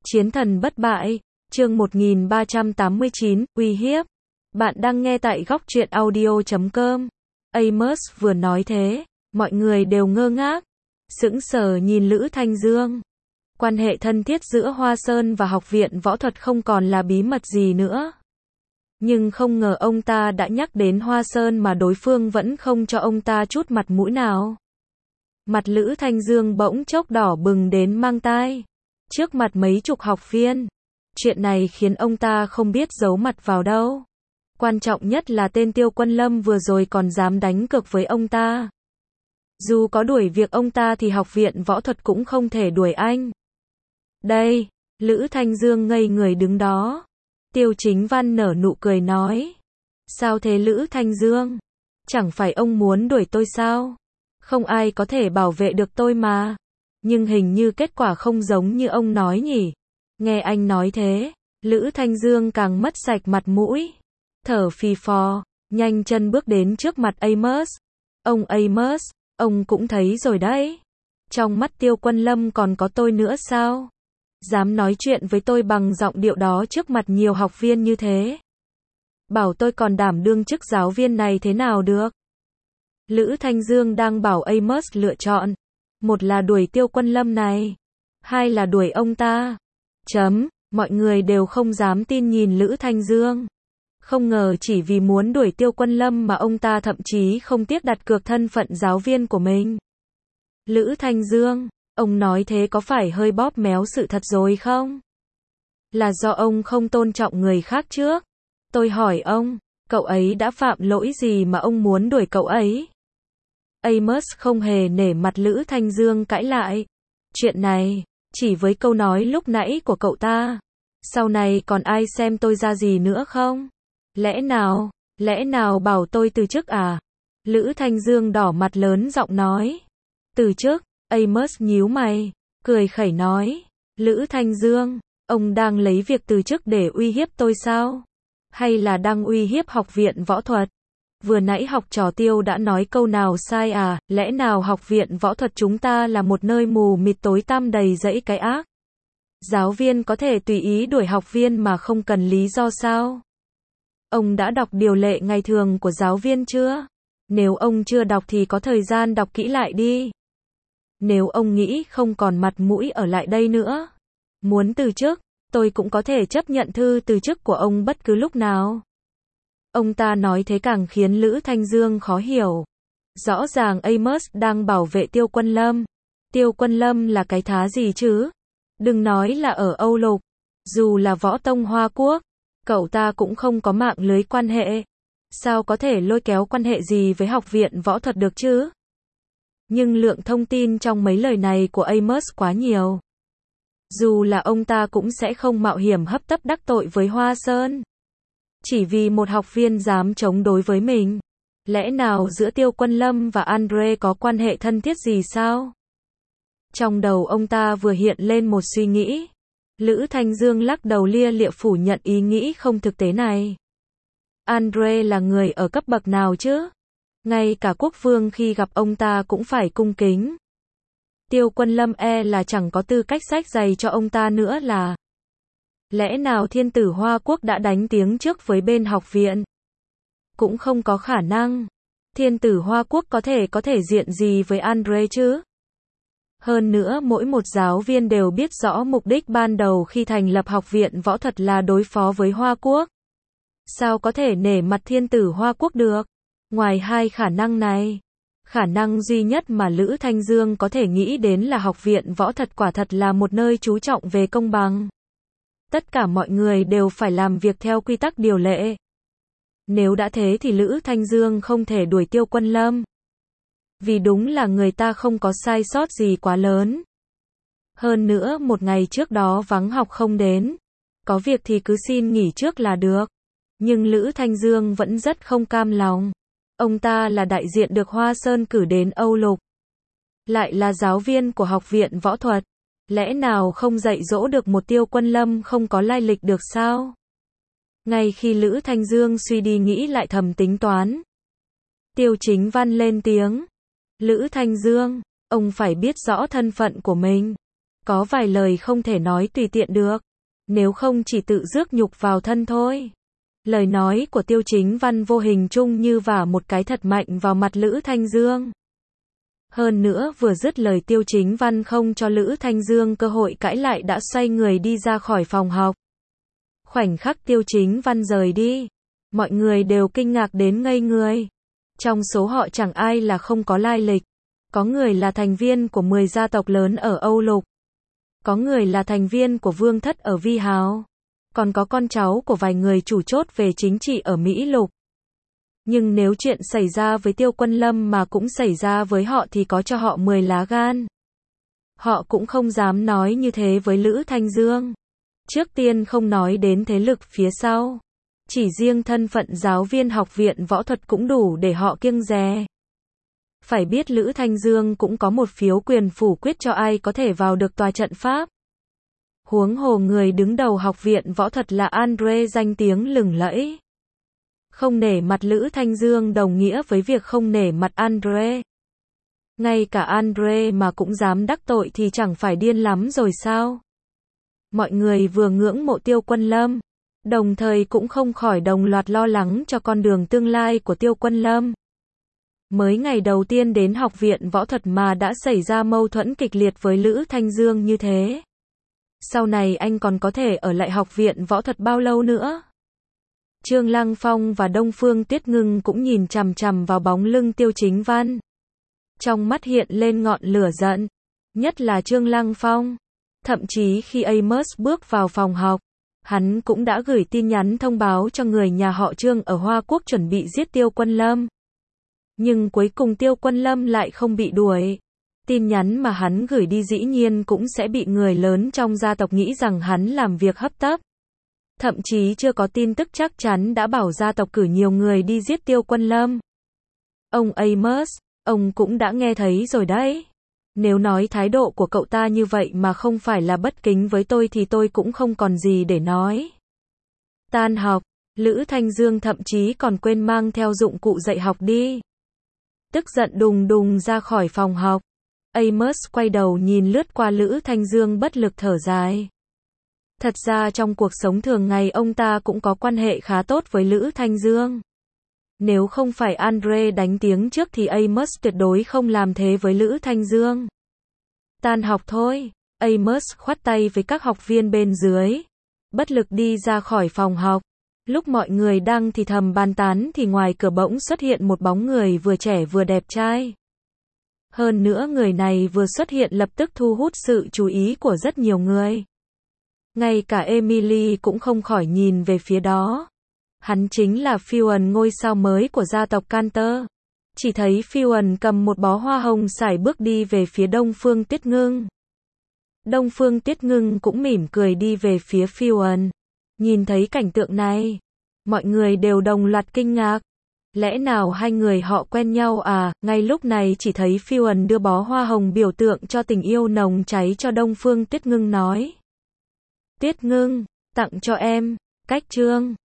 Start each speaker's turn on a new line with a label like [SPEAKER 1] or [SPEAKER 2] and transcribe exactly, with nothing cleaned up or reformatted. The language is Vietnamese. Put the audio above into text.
[SPEAKER 1] Chiến thần bất bại, chương một nghìn ba trăm tám mươi chín, uy hiếp. Bạn đang nghe tại góc truyện audio chấm com. Amos vừa nói thế, mọi người đều ngơ ngác, sững sờ nhìn Lữ Thanh Dương. Quan hệ thân thiết giữa Hoa Sơn và Học viện Võ thuật không còn là bí mật gì nữa. Nhưng không ngờ ông ta đã nhắc đến Hoa Sơn mà đối phương vẫn không cho ông ta chút mặt mũi nào. Mặt Lữ Thanh Dương bỗng chốc đỏ bừng đến mang tai. Trước mặt mấy chục học viên. Chuyện này khiến ông ta không biết giấu mặt vào đâu. Quan trọng nhất là tên Tiêu Quân Lâm vừa rồi còn dám đánh cược với ông ta. Dù có đuổi việc ông ta thì Học viện Võ thuật cũng không thể đuổi anh. Đây, Lữ Thanh Dương ngây người đứng đó. Tiêu Chính Văn nở nụ cười nói. Sao thế Lữ Thanh Dương? Chẳng phải ông muốn đuổi tôi sao? Không ai có thể bảo vệ được tôi mà. Nhưng hình như kết quả không giống như ông nói nhỉ. Nghe anh nói thế, Lữ Thanh Dương càng mất sạch mặt mũi. Thở phì phò, nhanh chân bước đến trước mặt Amos. Ông Amos, ông cũng thấy rồi đấy. Trong mắt Tiêu Quân Lâm còn có tôi nữa sao? Dám nói chuyện với tôi bằng giọng điệu đó trước mặt nhiều học viên như thế. Bảo tôi còn đảm đương chức giáo viên này thế nào được? Lữ Thanh Dương đang bảo Amos lựa chọn. Một là đuổi Tiêu Quân Lâm này. Hai là đuổi ông ta. Chấm, mọi người đều không dám tin nhìn Lữ Thanh Dương. Không ngờ chỉ vì muốn đuổi Tiêu Quân Lâm mà ông ta thậm chí không tiếc đặt cược thân phận giáo viên của mình. Lữ Thanh Dương, ông nói thế có phải hơi bóp méo sự thật rồi không? Là do ông không tôn trọng người khác trước. Tôi hỏi ông, cậu ấy đã phạm lỗi gì mà ông muốn đuổi cậu ấy? Amos không hề nể mặt Lữ Thanh Dương cãi lại. Chuyện này, chỉ với câu nói lúc nãy của cậu ta, sau này còn ai xem tôi ra gì nữa không? Lẽ nào, lẽ nào bảo tôi từ chức à? Lữ Thanh Dương đỏ mặt lớn giọng nói. Từ chức? Amos nhíu mày, cười khẩy nói. Lữ Thanh Dương, ông đang lấy việc từ chức để uy hiếp tôi sao? Hay là đang uy hiếp Học viện Võ thuật? Vừa nãy học trò Tiêu đã nói câu nào sai à? Lẽ nào Học viện Võ thuật chúng ta là một nơi mù mịt tối tăm đầy rẫy cái ác? Giáo viên có thể tùy ý đuổi học viên mà không cần lý do sao? Ông đã đọc điều lệ ngày thường của giáo viên chưa? Nếu ông chưa đọc thì có thời gian đọc kỹ lại đi. Nếu ông nghĩ không còn mặt mũi ở lại đây nữa, muốn từ chức, tôi cũng có thể chấp nhận thư từ chức của ông bất cứ lúc nào. Ông ta nói thế càng khiến Lữ Thanh Dương khó hiểu. Rõ ràng Amos đang bảo vệ Tiêu Quân Lâm. Tiêu Quân Lâm là cái thá gì chứ? Đừng nói là ở Âu Lục, dù là Võ Tông Hoa Quốc, cậu ta cũng không có mạng lưới quan hệ. Sao có thể lôi kéo quan hệ gì với Học viện Võ thuật được chứ? Nhưng lượng thông tin trong mấy lời này của Amos quá nhiều. Dù là ông ta cũng sẽ không mạo hiểm hấp tấp đắc tội với Hoa Sơn. Chỉ vì một học viên dám chống đối với mình. Lẽ nào giữa Tiêu Quân Lâm và Andre có quan hệ thân thiết gì sao? Trong đầu ông ta vừa hiện lên một suy nghĩ. Lữ Thanh Dương lắc đầu lia lịa phủ nhận ý nghĩ không thực tế này. Andre là người ở cấp bậc nào chứ? Ngay cả quốc vương khi gặp ông ta cũng phải cung kính. Tiêu Quân Lâm e là chẳng có tư cách xách giày cho ông ta nữa là. Lẽ nào thiên tử Hoa Quốc đã đánh tiếng trước với bên học viện? Cũng không có khả năng. Thiên tử Hoa Quốc có thể có thể diện gì với Andre chứ? Hơn nữa mỗi một giáo viên đều biết rõ mục đích ban đầu khi thành lập Học viện Võ thuật là đối phó với Hoa Quốc. Sao có thể nể mặt thiên tử Hoa Quốc được? Ngoài hai khả năng này, khả năng duy nhất mà Lữ Thanh Dương có thể nghĩ đến là Học viện Võ thuật quả thật là một nơi chú trọng về công bằng. Tất cả mọi người đều phải làm việc theo quy tắc điều lệ. Nếu đã thế thì Lữ Thanh Dương không thể đuổi Tiêu Quân Lâm. Vì đúng là người ta không có sai sót gì quá lớn. Hơn nữa một ngày trước đó vắng học không đến. Có việc thì cứ xin nghỉ trước là được. Nhưng Lữ Thanh Dương vẫn rất không cam lòng. Ông ta là đại diện được Hoa Sơn cử đến Âu Lục. Lại là giáo viên của Học viện Võ thuật. Lẽ nào không dạy dỗ được một Tiêu Quân Lâm không có lai lịch được sao? Ngay khi Lữ Thanh Dương suy đi nghĩ lại thầm tính toán. Tiêu Chính Văn lên tiếng. Lữ Thanh Dương, ông phải biết rõ thân phận của mình. Có vài lời không thể nói tùy tiện được. Nếu không chỉ tự rước nhục vào thân thôi. Lời nói của Tiêu Chính Văn vô hình chung như vả một cái thật mạnh vào mặt Lữ Thanh Dương. Hơn nữa vừa dứt lời Tiêu Chính Văn không cho Lữ Thanh Dương cơ hội cãi lại đã xoay người đi ra khỏi phòng học. Khoảnh khắc Tiêu Chính Văn rời đi, mọi người đều kinh ngạc đến ngây người. Trong số họ chẳng ai là không có lai lịch. Có người là thành viên của mười gia tộc lớn ở Âu Lục. Có người là thành viên của vương thất ở Vi Hào. Còn có con cháu của vài người chủ chốt về chính trị ở Mỹ Lục. Nhưng nếu chuyện xảy ra với Tiêu Quân Lâm mà cũng xảy ra với họ thì có cho họ mười lá gan. Họ cũng không dám nói như thế với Lữ Thanh Dương. Trước tiên không nói đến thế lực phía sau. Chỉ riêng thân phận giáo viên học viện võ thuật cũng đủ để họ kiêng dè. Phải biết Lữ Thanh Dương cũng có một phiếu quyền phủ quyết cho ai có thể vào được tòa trận pháp. Huống hồ người đứng đầu học viện võ thuật là Andre danh tiếng lừng lẫy. Không nể mặt Lữ Thanh Dương đồng nghĩa với việc không nể mặt Andre. Ngay cả Andre mà cũng dám đắc tội thì chẳng phải điên lắm rồi sao? Mọi người vừa ngưỡng mộ Tiêu Quân Lâm, đồng thời cũng không khỏi đồng loạt lo lắng cho con đường tương lai của Tiêu Quân Lâm. Mới ngày đầu tiên đến học viện võ thuật mà đã xảy ra mâu thuẫn kịch liệt với Lữ Thanh Dương như thế. Sau này anh còn có thể ở lại học viện võ thuật bao lâu nữa? Trương Lăng Phong và Đông Phương Tuyết Ngưng cũng nhìn chằm chằm vào bóng lưng Tiêu Chính Văn. Trong mắt hiện lên ngọn lửa giận. Nhất là Trương Lăng Phong. Thậm chí khi Amos bước vào phòng học, hắn cũng đã gửi tin nhắn thông báo cho người nhà họ Trương ở Hoa Quốc chuẩn bị giết Tiêu Quân Lâm. Nhưng cuối cùng Tiêu Quân Lâm lại không bị đuổi. Tin nhắn mà hắn gửi đi dĩ nhiên cũng sẽ bị người lớn trong gia tộc nghĩ rằng hắn làm việc hấp tấp. Thậm chí chưa có tin tức chắc chắn đã bảo gia tộc cử nhiều người đi giết Tiêu Quân Lâm. Ông Amos, ông cũng đã nghe thấy rồi đấy. Nếu nói thái độ của cậu ta như vậy mà không phải là bất kính với tôi thì tôi cũng không còn gì để nói. Tan học, Lữ Thanh Dương thậm chí còn quên mang theo dụng cụ dạy học đi. Tức giận đùng đùng ra khỏi phòng học. Amos quay đầu nhìn lướt qua Lữ Thanh Dương bất lực thở dài. Thật ra trong cuộc sống thường ngày ông ta cũng có quan hệ khá tốt với Lữ Thanh Dương. Nếu không phải Andre đánh tiếng trước thì Amos tuyệt đối không làm thế với Lữ Thanh Dương. Tan học thôi, Amos khoát tay với các học viên bên dưới. Bất lực đi ra khỏi phòng học. Lúc mọi người đang thì thầm bàn tán thì ngoài cửa bỗng xuất hiện một bóng người vừa trẻ vừa đẹp trai. Hơn nữa người này vừa xuất hiện lập tức thu hút sự chú ý của rất nhiều người. Ngay cả Emily cũng không khỏi nhìn về phía đó. Hắn chính là Phiêu ngôi sao mới của gia tộc Cantor. Chỉ thấy Phiêu cầm một bó hoa hồng sải bước đi về phía Đông Phương Tuyết Ngưng. Đông Phương Tuyết Ngưng cũng mỉm cười đi về phía Phiêu. Nhìn thấy cảnh tượng này, mọi người đều đồng loạt kinh ngạc. Lẽ nào hai người họ quen nhau à? Ngay lúc này chỉ thấy Phiêu đưa bó hoa hồng biểu tượng cho tình yêu nồng cháy cho Đông Phương Tuyết Ngưng nói. Tuyết Ngưng, tặng cho em, cách Trương.